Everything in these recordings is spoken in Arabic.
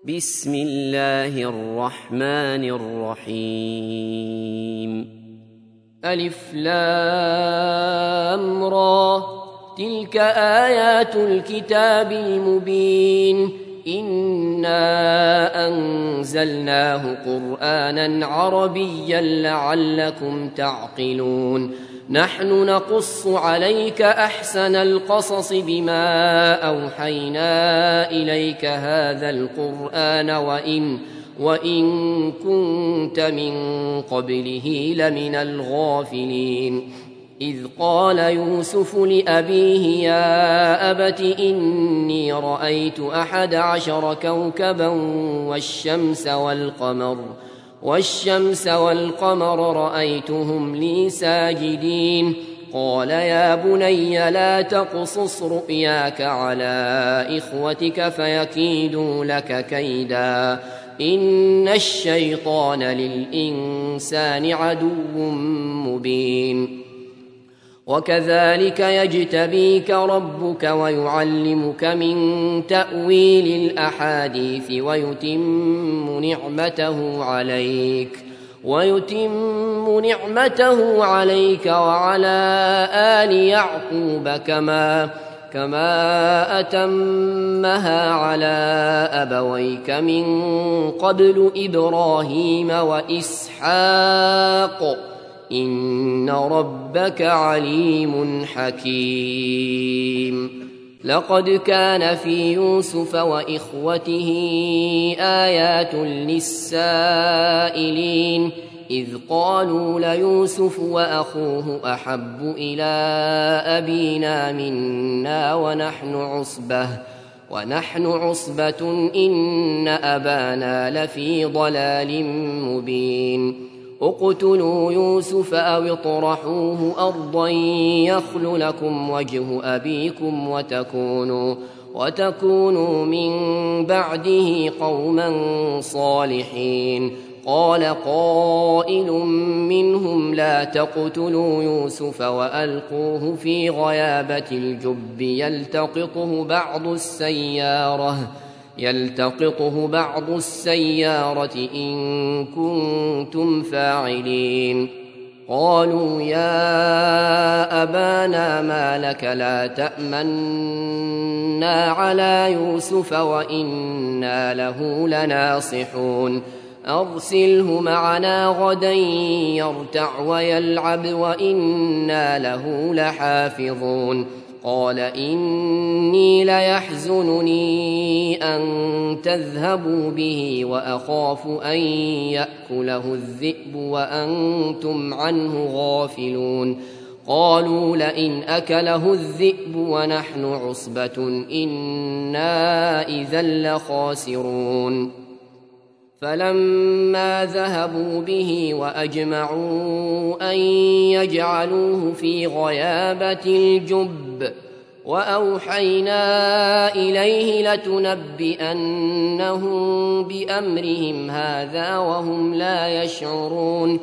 بسم الله الرحمن الرحيم. ألف لام را، تلك آيات الكتاب المبين. إنا أنزلناه قرآنا عربيا لعلكم تعقلون. نحن نقص عليك أحسن القصص بما أوحينا إليك هذا القرآن وإن كنت من قبله لمن الغافلين. إذ قال يوسف لأبيه يا أبت إني رأيت 11 كوكبا والشمس والقمر رأيتهم لي ساجدين. قال يا بني لا تقصص رؤياك على إخوتك فيكيدوا لك كيدا، إن الشيطان للإنسان عدو مبين. وكذلك يجتبيك ربك ويعلمك من تأويل الأحاديث ويتم نعمته عليك وعلى آل يعقوب كما أتمها على أبويك من قبل إبراهيم وإسحاق، إن ربك عليم حكيم. لقد كان في يوسف وإخوته آيات للسائلين، إذ قالوا ليوسف وأخوه أحب إلى أبينا منا ونحن عصبة إن أبانا لفي ضلال مبين. اقتلوا يوسف أو اطرحوه أرضا يخل لكم وجه أبيكم وتكونوا من بعده قوما صالحين. قال قائل منهم لا تقتلوا يوسف وألقوه في غيابة الجب يلتقطه بعض السيارة إن كنتم فاعلين. قالوا يا أبانا ما لك لا تأمنا على يوسف وإنا له لناصحون. أرسله معنا غدا يرتع ويلعب وإنا له لحافظون. قال إني ليحزنني أن تذهبوا به وأخاف أن يأكله الذئب وأنتم عنه غافلون. قالوا لئن أكله الذئب ونحن عصبة إنا إذا لخاسرون. فلما ذهبوا به وأجمعوا أن يجعلوه في غيابة الجب وأوحينا إليه لتنبئنهم بأمرهم هذا وهم لا يشعرون.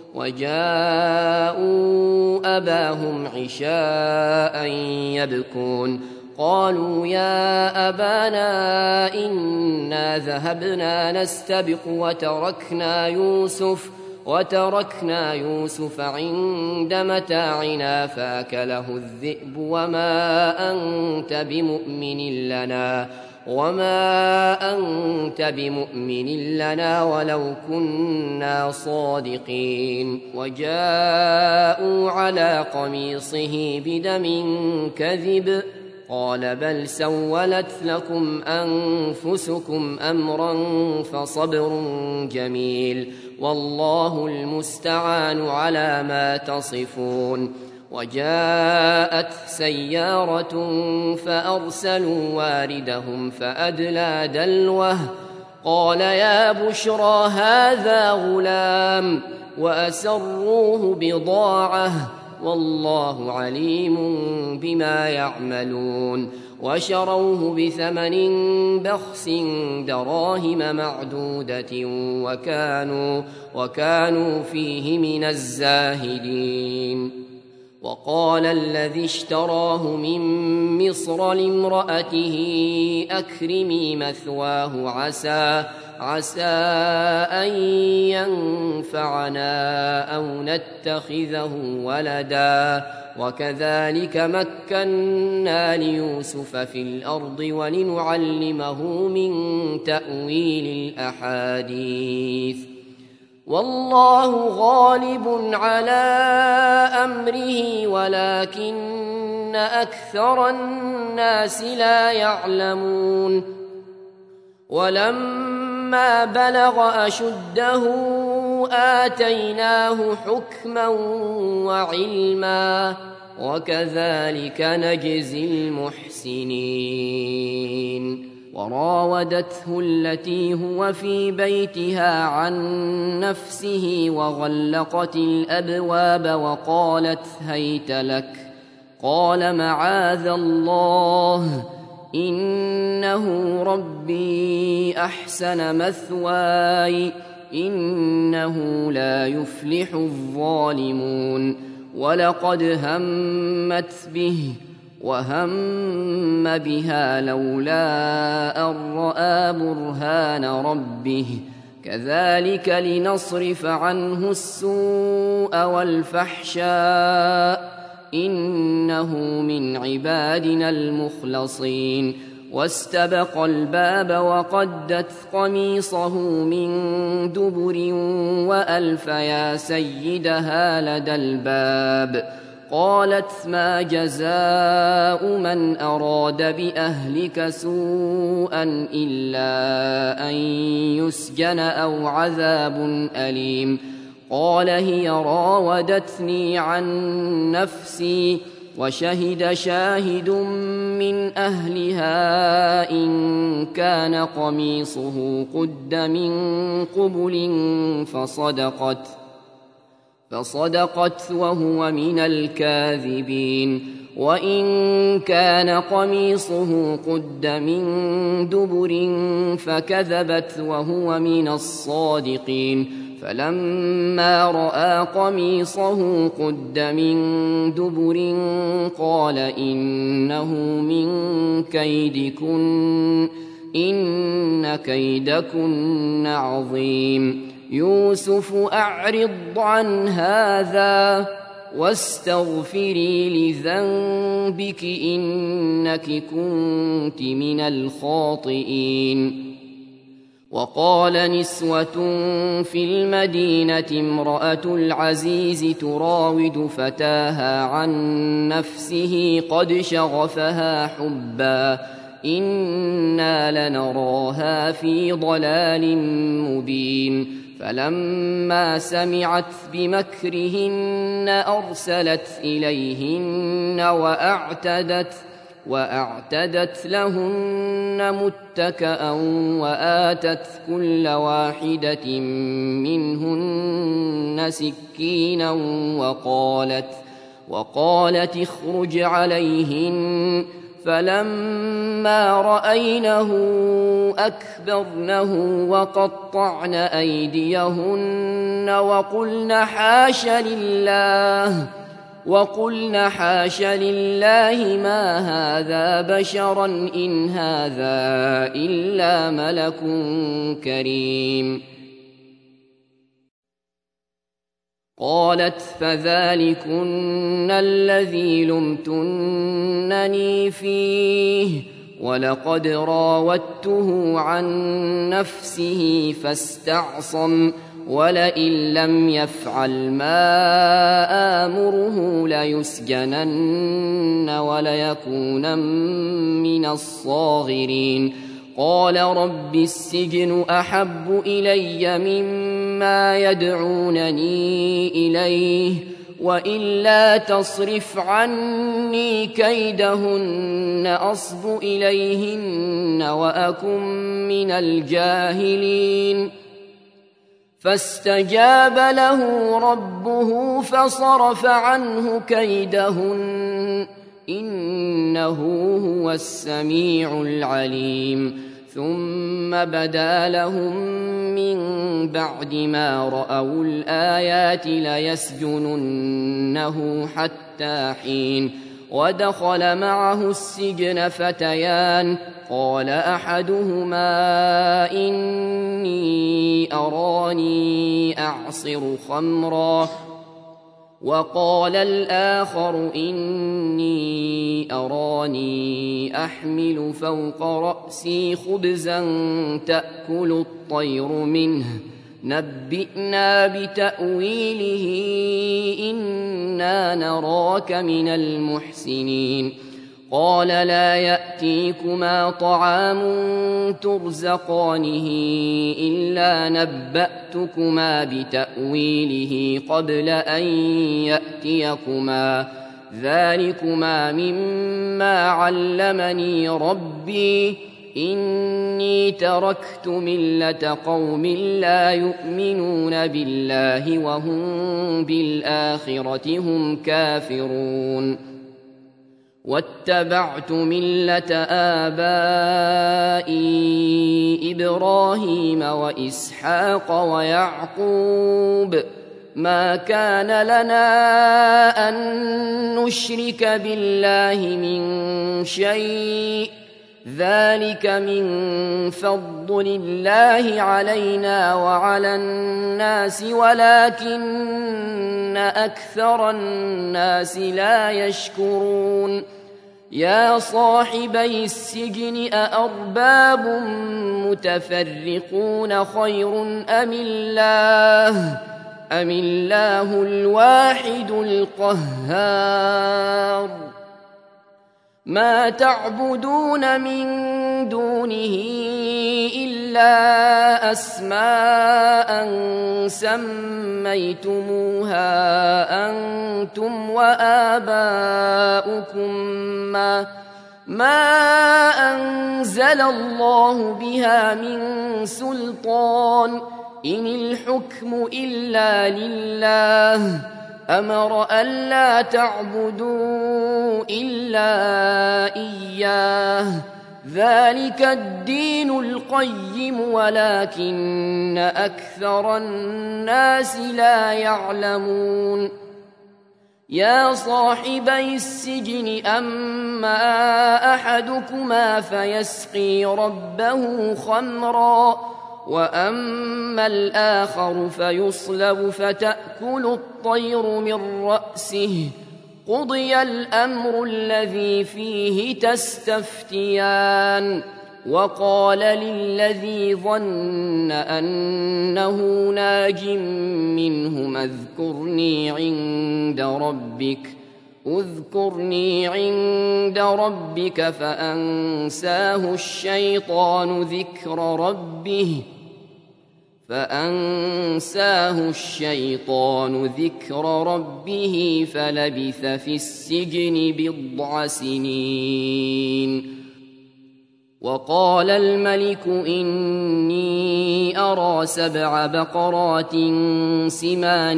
وجاءوا أباهم عشاء يبكون. قالوا يا أبانا إنا ذهبنا نستبق وتركنا يوسف عند متاعنا فأكله الذئب وما أنت بمؤمن لنا ولو كنا صادقين. وجاءوا على قميصه بدم كذب. قال بل سولت لكم أنفسكم أمرا فصبر جميل والله المستعان على ما تصفون. وجاءت سيارة فأرسلوا واردهم فأدلى دلوه. قال يا بشرى هذا غلام وأسروه بضاعة والله عليم بما يعملون. وشروه بثمن بخس دراهم معدودة وكانوا فيه من الزاهدين. وقال الذي اشتراه من مصر لامرأته أكرمي مثواه عسى أن ينفعنا أو نتخذه ولدا وكذلك مكنا ليوسف في الأرض ولنعلمه من تأويل الأحاديث والله غالب على أمره ولكن أكثر الناس لا يعلمون ولما بلغ أشده آتيناه حكما وعلما وكذلك نجزي المحسنين وراودته التي هو في بيتها عن نفسه وغلقت الأبواب وقالت هيت لك قال معاذ الله إنه ربي أحسن مثواي إنه لا يفلح الظالمون ولقد همت به وهم بها لولا أن رأى برهان ربه كذلك لنصرف عنه السوء والفحشاء إنه من عبادنا المخلصين واستبق الباب وقدت قميصه من دبر وألف يا سيدها لدى الباب قالت ما جزاء من أراد بأهلك سوءا إلا أن يسجن أو عذاب أليم قال هي راودتني عن نفسي وشهد شاهد من أهلها إن كان قميصه قد من قبل فصدقت وهو من الكاذبين وإن كان قميصه قد من دبر فكذبت وهو من الصادقين فلما رأى قميصه قد من دبر قال إنه من كيدكن إن كيدكن عظيم يوسف أعرض عن هذا واستغفري لذنبك إنك كنت من الخاطئين وقال نسوة في المدينة امرأة العزيز تراود فتاها عن نفسه قد شغفها حبا إنا لنراها في ضلال مبين فلما سمعت بمكرهن أرسلت إليهن وأعتدت لهن متكأ وآتت كل واحدة منهن سكينا وقالت اخرج عليهن فلما رأينه أكبرنه وقطعن أيديهن وقلن حاش لله ما هذا بشرا إن هذا إلا ملك كريم قالت فذلكن الذي لمتنني فيه ولقد راودته عن نفسه فاستعصم ولئن لم يفعل ما آمره ليسجنن وليكونن من الصاغرين قال رب السجن أحب إلي مما يدعونني إليه وإلا تصرف عني كيدهن أصب إليهن وأكن من الجاهلين فاستجاب له ربه فصرف عنه كيدهن إنه هو السميع العليم ثم بدا لهم من بعد ما رأوا الآيات ليسجننه حتى حين. ودخل معه السجن فتيان، قال أحدهما إني أراني أعصر خمرا، وقال الآخر إني أراني أحمل فوق رأسي خبزا تأكل الطير منه، نبئنا بتأويله إنا نراك من المحسنين. قال لا يأتيكما طعام ترزقانه إلا نبأتكما بتأويله قبل أن يأتيكما، ذلكما مما علمني ربي، إني تركت ملة قوم لا يؤمنون بالله وهم بالآخرة هم كافرون. واتبعت ملة آبائي إبراهيم وإسحاق ويعقوب، ما كان لنا أن نشرك بالله من شيء، ذلك من فضل الله علينا وعلى الناس ولكن أكثر الناس لا يشكرون. يا صاحبي السجن أأرباب متفرقون خير أم الله الواحد القهار؟ ما تعبدون من دونه إلا أسماء سميتموها أنتم وآباؤكم ما أنزل الله بها من سلطان، إن الحكم إلا لله، أمر ألا تعبدوا إلا إياه، ذلك الدين القيم ولكن أكثر الناس لا يعلمون. يا صاحبي السجن أما أحدكما فيسقي ربه خمرا، وأما الآخر فيصلب فتأكل الطير من رأسه، قضي الأمر الذي فيه تستفتيان. وقال للذي ظن أنه ناج منهما اذكرني عند ربك فأنساه الشيطان ذكر ربه فلبث في السجن بضع سنين. وقال الملك إني أرى 7 بقرات سمان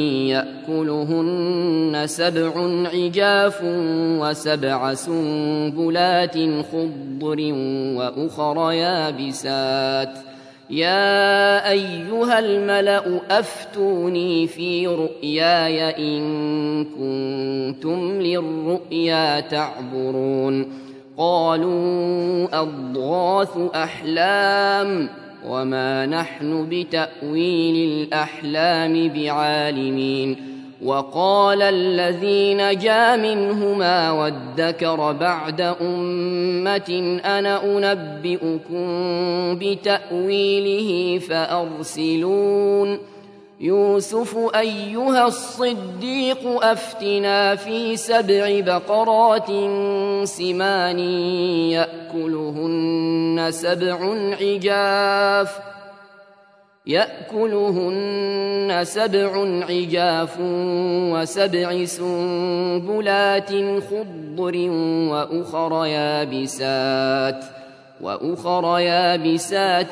يأكلهن 7 عجاف و7 سنبلات خضر وأخر يابسات، يا أيها الملأ أفتوني في رؤياي إن كنتم للرؤيا تعبرون. قالوا أضغاث أحلام وما نحن بتأويل الأحلام بعالمين. وقال الذي نجا منهما وادكر بعد أمة أنا أنبئكم بتأويله فأرسلون. يوسف أيها الصديق أفتنا في 7 بقرات سمان يأكلهن 7 عجاف و7 سنبلات خضر وأخر يابسات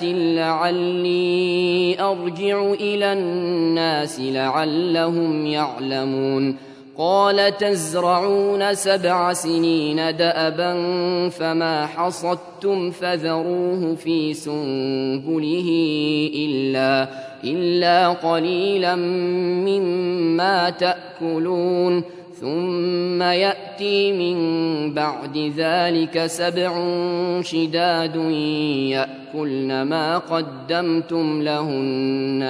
لعلي أرجع إلى الناس لعلهم يعلمون. قال تزرعون 7 سنين دأبا فما حصدتم فذروه في سنبله إلا قليلا مما تأكلون ثم يأتي من بعد ذلك 7 شداد يأكلن ما قدمتم لهن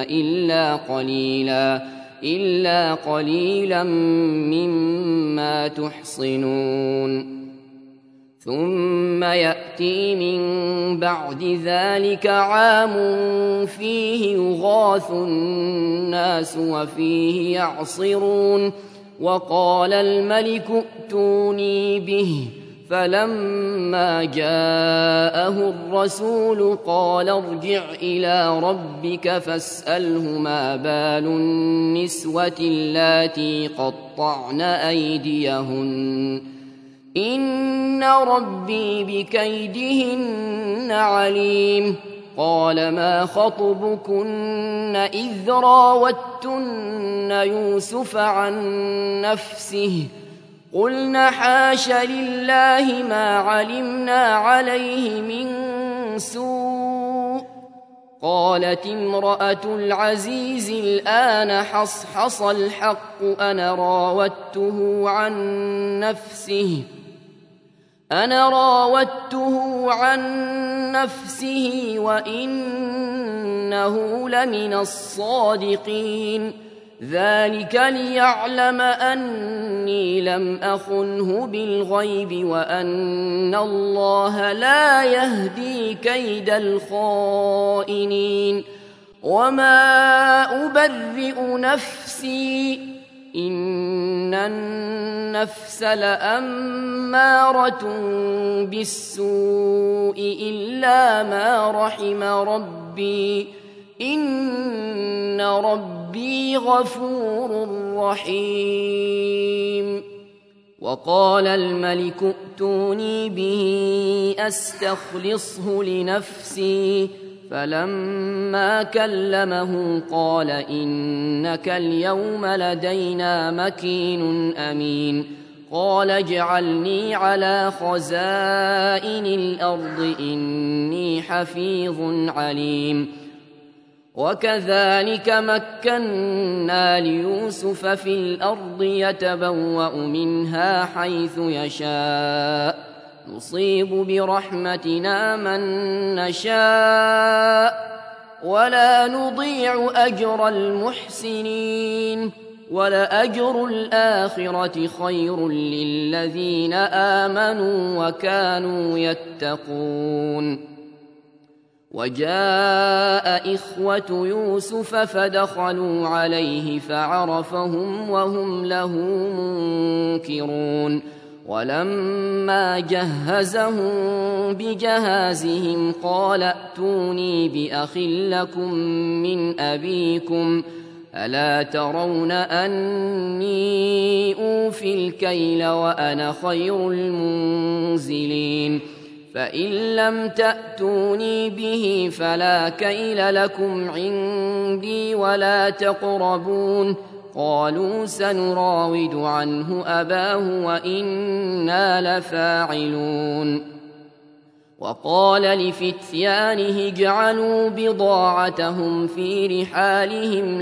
إلا قليلا مما تحصنون ثم يأتي من بعد ذلك عام فيه يغاث الناس وفيه يعصرون وقال الملك ائتوني به فلما جاءه الرسول قال ارجع إلى ربك فاسأله ما بال النسوة اللاتي قطعن أيديهن إن ربي بكيدهن عليم قال ما خطبكن إذ راوتن يوسف عن نفسه قلنا حاش لله ما علمنا عليه من سوء قالت امرأة العزيز الآن حصحص الحق أنا راودته عن نفسه وإنه لمن الصادقين ذلك ليعلم أني لم أخنه بالغيب وأن الله لا يهدي كيد الخائنين وما أبرئ نفسي إن النفس لأمارة بالسوء إلا ما رحم ربي إن ربي غفور رحيم وقال الملك ائتوني به أستخلصه لنفسي فلما كلمه قال إنك اليوم لدينا مكين أمين قال اجعلني على خزائن الأرض إني حفيظ عليم وكذلك مكنا ليوسف في الأرض يتبوأ منها حيث يشاء نصيب برحمتنا من نشاء ولا نضيع أجر المحسنين ولأجر الآخرة خير للذين آمنوا وكانوا يتقون وجاء إخوة يوسف فدخلوا عليه فعرفهم وهم له منكرون ولما جهزهم بجهازهم قال ائتوني بأخ لكم من أبيكم ألا ترون أني أوفي الكيل وأنا خير المنزلين فإن لم تأتوني به فلا كيل لكم عندي ولا تقربون قالوا سنراود عنه أباه وإنا لفاعلون وقال لفتيانه اجعلوا بضاعتهم في رحالهم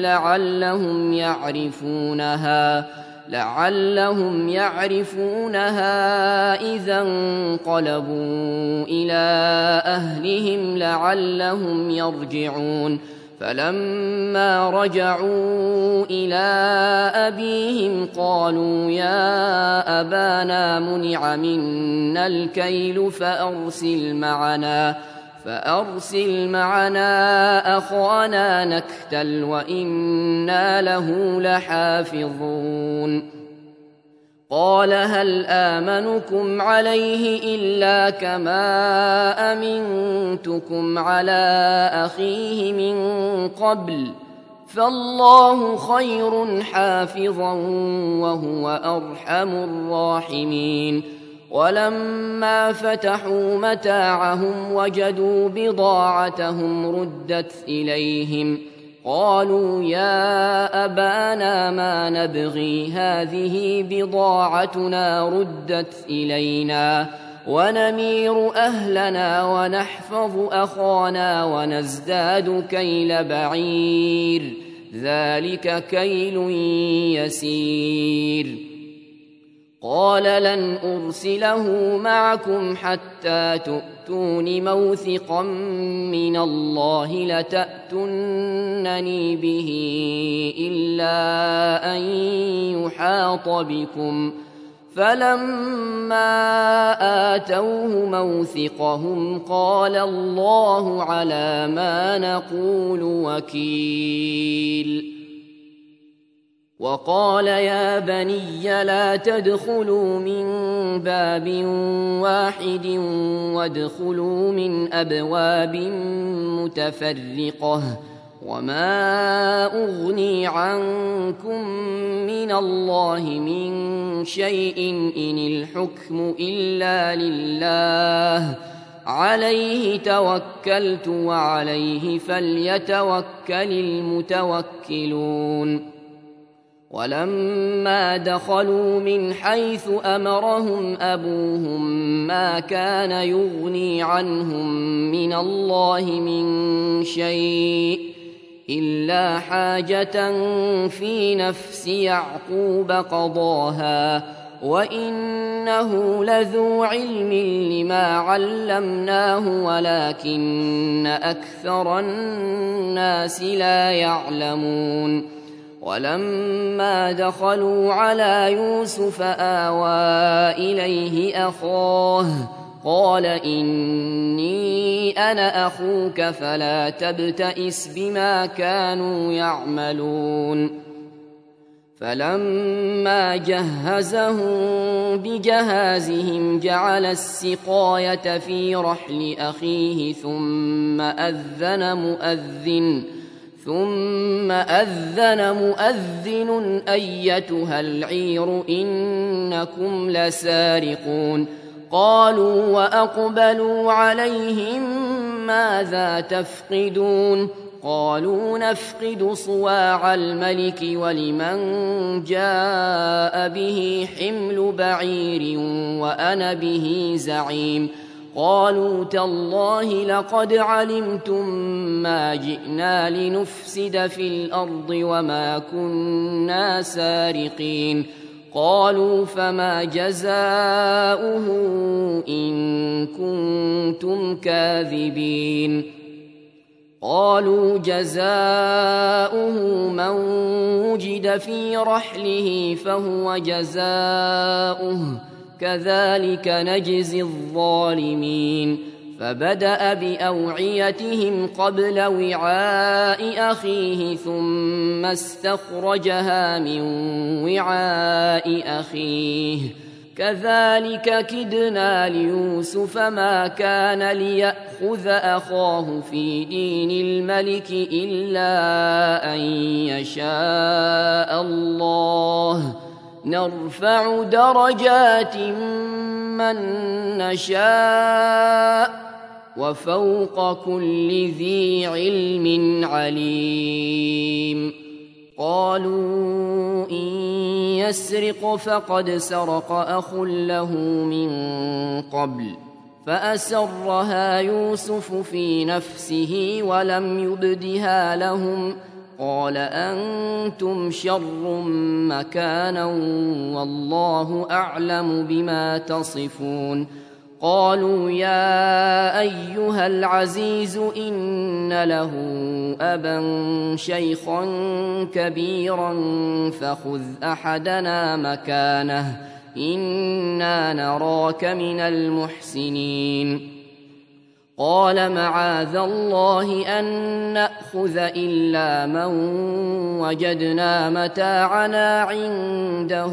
لعلهم يعرفونها إذا انقلبوا إلى أهلهم لعلهم يرجعون فلما رجعوا إلى أبيهم قالوا يا أبانا منع منا الكيل فأرسل معنا أخانا نكتل وإنا له لحافظون قال هل آمنكم عليه إلا كما أمنتكم على أخيه من قبل فالله خير حافظا وهو أرحم الراحمين ولما فتحوا متاعهم وجدوا بضاعتهم ردت إليهم قالوا يا أبانا ما نبغي هذه بضاعتنا ردت إلينا ونمير أهلنا ونحفظ أخانا ونزداد كيل بعير ذلك كيل يسير قال لن أرسله معكم حتى تؤتون موثقا من الله لتأتونني به إلا أن يحاط بكم فلما آتوه موثقهم قال الله على ما نقول وكيل وقال يا بني لا تدخلوا من باب واحد وادخلوا من أبواب متفرقة وما أغني عنكم من الله من شيء إن الحكم إلا لله عليه توكلت وعليه فليتوكل المتوكلون ولما دخلوا من حيث أمرهم أبوهم ما كان يغني عنهم من الله من شيء إلا حاجة في نفس يعقوب قضاها وإنه لذو علم لما علمناه ولكن أكثر الناس لا يعلمون ولما دخلوا على يوسف آوى إليه أخاه قال إني أنا أخوك فلا تبتئس بما كانوا يعملون فلما جهزهم بجهازهم جعل السقاية في رحل أخيه ثم أذن مؤذن أيتها العير إنكم لسارقون قالوا وأقبلوا عليهم ماذا تفقدون قالوا نفقد صواع الملك ولمن جاء به حمل بعير وأنا به زعيم قالوا تالله لقد علمتم ما جئنا لنفسد في الأرض وما كنا سارقين قالوا فما جزاؤه إن كنتم كاذبين قالوا جزاؤه من وجد في رحله فهو جزاؤه كذلك نجزي الظالمين فبدأ بأوعيتهم قبل وعاء أخيه ثم استخرجها من وعاء أخيه كذلك كدنا ليوسف ما كان ليأخذ أخاه في دين الملك إلا أن يشاء الله نرفع درجات من نشاء وفوق كل ذي علم عليم قالوا إن يسرق فقد سرق أخ له من قبل فأسرها يوسف في نفسه ولم يبدها لهم قال أنتم شر مكانا والله أعلم بما تصفون قالوا يا أيها العزيز إن له أبا شيخا كبيرا فخذ أحدنا مكانه إنا نراك من المحسنين قال معاذ الله أن نأخذ إلا من وجدنا متاعنا عنده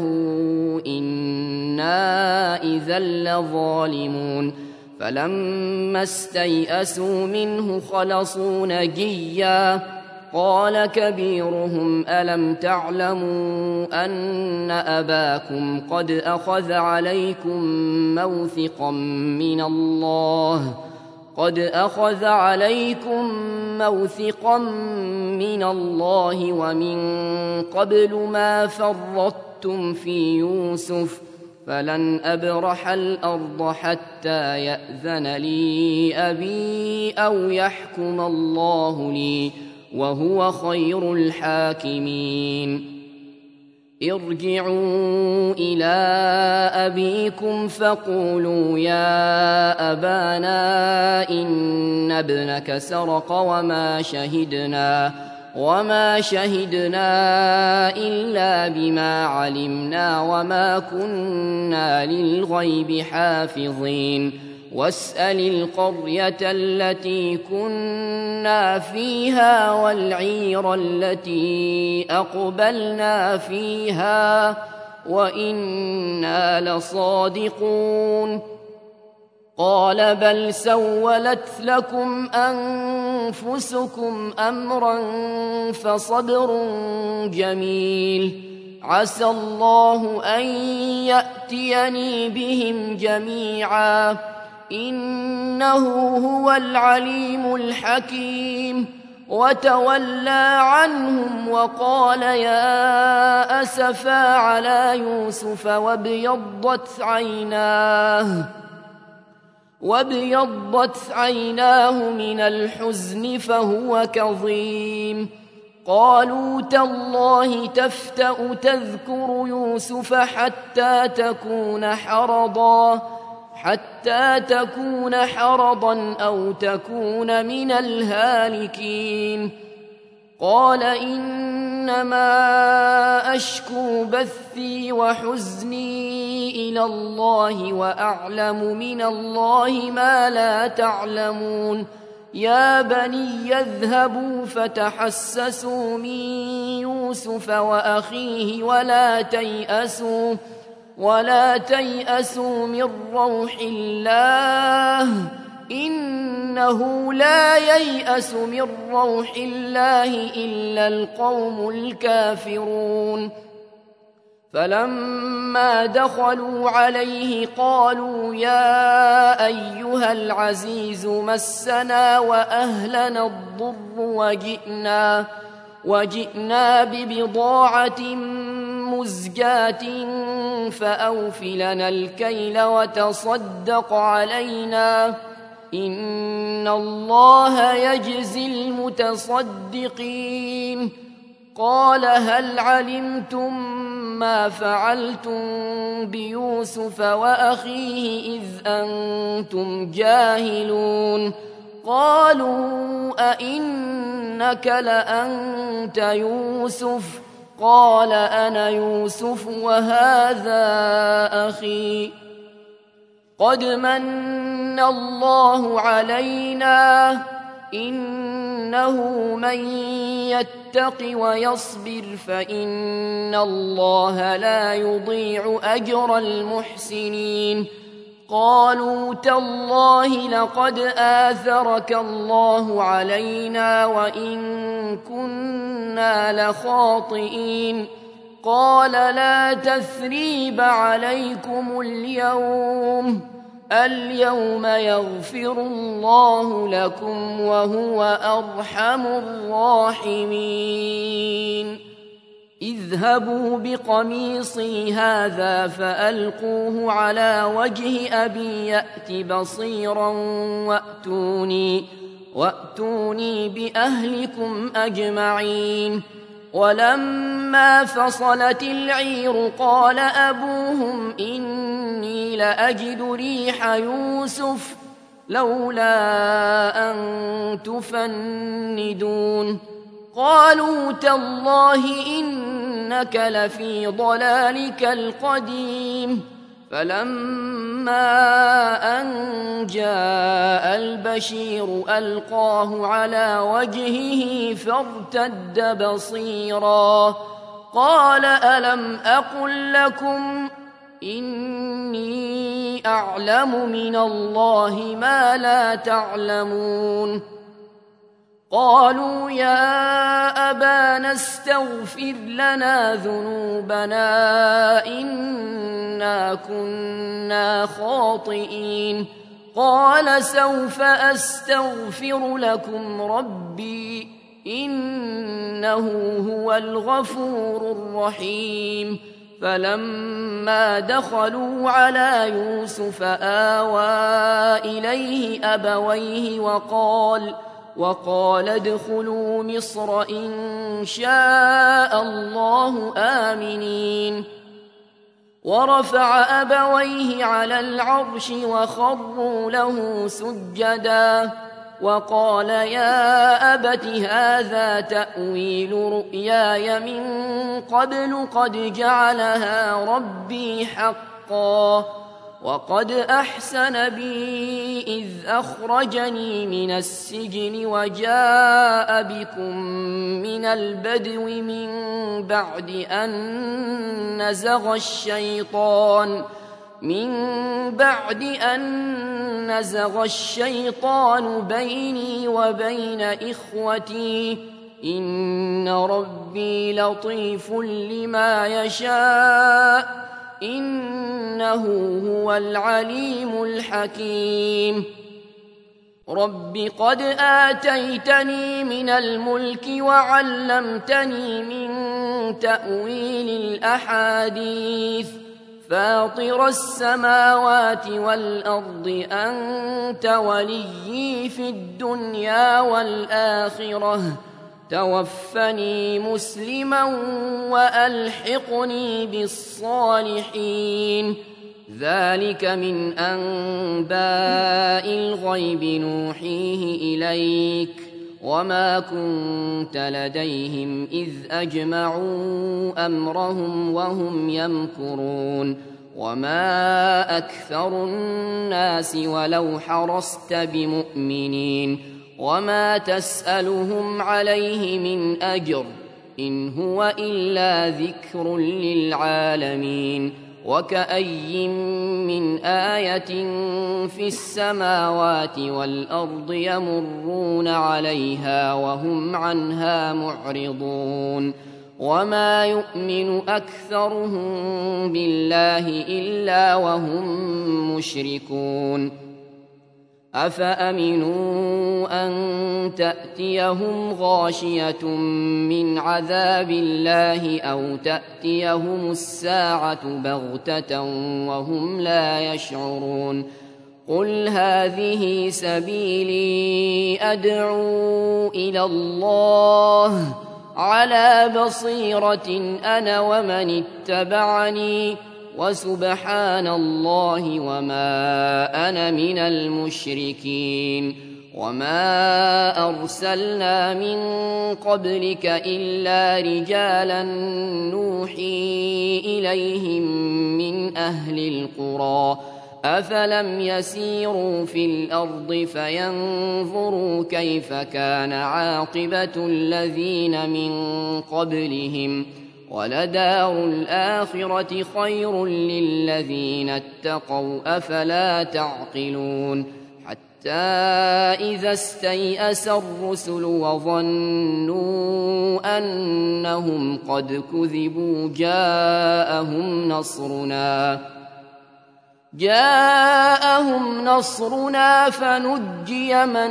إنا إذا لظالمون فلما استيئسوا منه خلصوا نجيا قال كبيرهم ألم تعلموا أن أباكم قد أخذ عليكم موثقا من الله قد أخذ عليكم موثقا من الله ومن قبل ما فرطتم في يوسف فلن أبرح الأرض حتى يأذن لي أبي أو يحكم الله لي وهو خير الحاكمين ارجعوا إلى أبيكم فقولوا يا أبانا إن ابنك سرق وما شهدنا إلا بما علمنا وما كنا للغيب حافظين واسأل القرية التي كنا فيها والعير التي أقبلنا فيها وإنا لصادقون قال بل سولت لكم أنفسكم أمرا فصبر جميل عسى الله أن يأتيني بهم جميعا إنه هو العليم الحكيم وتولى عنهم وقال يا أسفا على يوسف وابيضت عيناه من الحزن فهو كظيم قالوا تالله تفتأ تذكر يوسف حتى تكون حرضا أو تكون من الهالكين قال إنما أشكو بثي وحزني إلى الله وأعلم من الله ما لا تعلمون يا بني اذهبوا فتحسسوا من يوسف وأخيه ولا تيأسوا من روح الله إنه لا ييأس من روح الله إلا القوم الكافرون فلما دخلوا عليه قالوا يا أيها العزيز مسنا وأهلنا الضر وجئنا ببضاعة مزجاة فأوف لنا الكيل وتصدق علينا إن الله يجزي المتصدقين قال هل علمتم ما فعلتم بيوسف وأخيه إذ أنتم جاهلون قالوا أئنك لأنت يوسف قال أنا يوسف وهذا أخي قد من الله علينا إنه من يتق ويصبر فإن الله لا يضيع أجر المحسنين قالوا تالله لقد آثرك الله علينا وإن كنا لخاطئين قال لا تثريب عليكم اليوم يغفر الله لكم وهو أرحم الراحمين اذهبوا بقميصي هذا فألقوه على وجه أبي يأت بصيرا وأتوني بأهلكم أجمعين ولما فصلت العير قال أبوهم إني لأجد ريح يوسف لولا أن تفندون قالوا تالله إنك لفي ضلالك القديم فلما أن جاء البشير ألقاه على وجهه فارتد بصيرا قال ألم أقل لكم إني أعلم من الله ما لا تعلمون قالوا يا أبانا استغفر لنا ذنوبنا إنا كنا خاطئين قال سوف أستغفر لكم ربي إنه هو الغفور الرحيم. فلما دخلوا على يوسف آوى إليه أبويه وقال ادخلوا مصر إن شاء الله آمنين. ورفع أبويه على العرش وخروا له سجدا وقال يا أبت هذا تأويل رؤياي من قبل قد جعلها ربي حقا وقد أحسن بي إذ أخرجني من السجن وجاء بكم من البدو من بعد أن نزغ الشيطان بيني وبين إخوتي إن ربي لطيف لما يشاء إنه هو العليم الحكيم. رب قد آتيتني من الملك وعلمتني من تأويل الأحاديث فاطر السماوات والأرض أنت وليي في الدنيا والآخرة توفني مسلما وألحقني بالصالحين. ذلك من أنباء الغيب نوحيه إليك وما كنت لديهم إذ أجمعوا أمرهم وهم يمكرون. وما أكثر الناس ولو حرصت بمؤمنين وما تسألهم عليه من أجر إن هو إلا ذكر للعالمين. وكأي من آية في السماوات والأرض يمرون عليها وهم عنها معرضون. وما يؤمن أكثرهم بالله إلا وهم مشركون. أفأمنوا أن تأتيهم غاشية من عذاب الله أو تأتيهم الساعة بغتة وهم لا يشعرون. قل هذه سبيلي أدعو إلى الله على بصيرة أنا ومن اتبعني وسبحان الله وما أنا من المشركين. وما أرسلنا من قبلك إلا رجالا نوحي إليهم من أهل القرى أفلم يسيروا في الأرض فينظروا كيف كان عاقبة الذين من قبلهم ولدار الآخرة خير للذين اتقوا أفلا تعقلون. حتى إذا استيأس الرسل وظنوا أنهم قد كذبوا جاءهم نصرنا فنجي من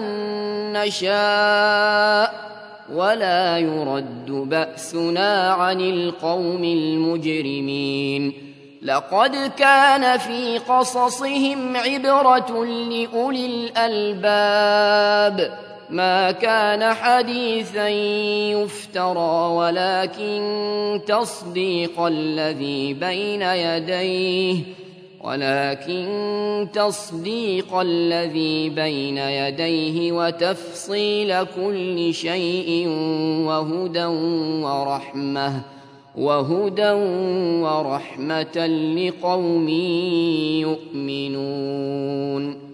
نشاء ولا يرد بأسنا عن القوم المجرمين. لقد كان في قصصهم عبرة لأولي الألباب ما كان حديثا يفترى ولكن تصديق الذي بين يديه وتفصيل كل شيء وهدى ورحمة لقوم يؤمنون.